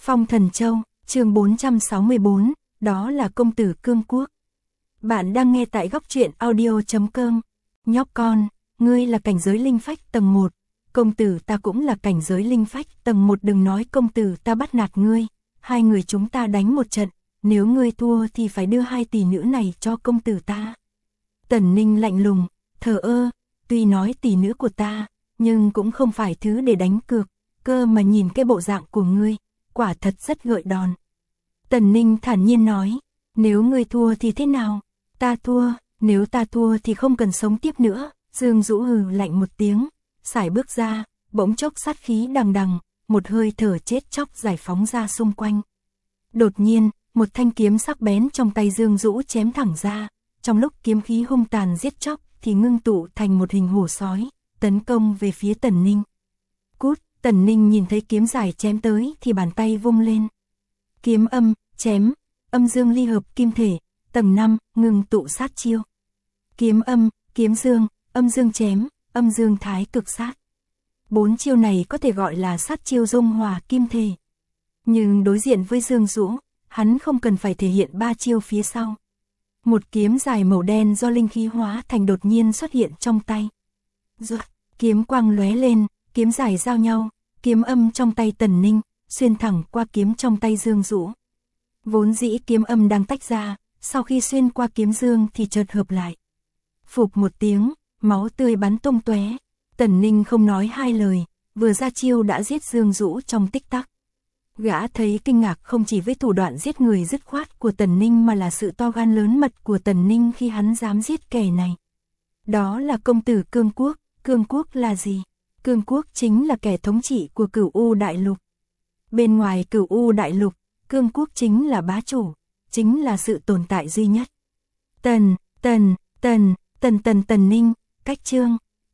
Phong Thần Châu, chương 464, đó là công tử Cương Quốc. Bạn đang nghe tại góc truyện audio.com. Nhóc con, ngươi là cảnh giới linh phách tầng 1, công tử ta cũng là cảnh giới linh phách tầng 1, đừng nói công tử ta bắt nạt ngươi, hai người chúng ta đánh một trận, nếu ngươi thua thì phải đưa hai tỷ nữ này cho công tử ta. Tần Ninh lạnh lùng, thờ ơ, tuy nói tỷ nữ của ta, nhưng cũng không phải thứ để đánh cược, cơ mà nhìn cái bộ dạng của ngươi, quả thật rất gợi đòn. Tần Ninh thản nhiên nói, nếu ngươi thua thì thế nào? Ta thua, nếu ta thua thì không cần sống tiếp nữa. Dương Dũ hừ lạnh một tiếng, sải bước ra, bỗng chốc sát khí đằng đằng, một hơi thở chết chóc giải phóng ra xung quanh. Đột nhiên, một thanh kiếm sắc bén trong tay Dương Dũ chém thẳng ra, trong lúc kiếm khí hung tàn giết chóc thì ngưng tụ thành một hình hổ sói, tấn công về phía Tần Ninh. Cút! Tần Ninh nhìn thấy kiếm dài chém tới thì bàn tay vung lên. Kiếm âm, chém, âm dương ly hợp kim thể, tầng 5, ngừng tụ sát chiêu. Kiếm âm, kiếm dương, âm dương chém, âm dương thái cực sát. 4 chiêu này có thể gọi là sát chiêu dung hòa kim thể. Nhưng đối diện với Dương Dũ, hắn không cần phải thể hiện 3 chiêu phía sau. Một kiếm dài màu đen do linh khí hóa thành đột nhiên xuất hiện trong tay. Rồi, kiếm quang lóe lên, kiếm dài giao nhau, kiếm âm trong tay Tần Ninh, xuyên thẳng qua kiếm trong tay Dương Dũ. Vốn dĩ kiếm âm đang tách ra, sau khi xuyên qua kiếm dương thì chợt hợp lại. Phụp một tiếng, máu tươi bắn tung tóe. Tần Ninh không nói hai lời, vừa ra chiêu đã giết Dương Dũ trong tích tắc. Gã thấy kinh ngạc không chỉ với thủ đoạn giết người dứt khoát của Tần Ninh mà là sự to gan lớn mật của Tần Ninh khi hắn dám giết kẻ này. Đó là công tử Cương Quốc. Cương Quốc là gì? Cương Quốc chính là kẻ thống trị của Cửu U Đại Lục. Bên ngoài Cửu U Đại Lục, Cương Quốc chính là bá chủ, chính là sự tồn tại duy nhất. Tần Ninh, cách chương.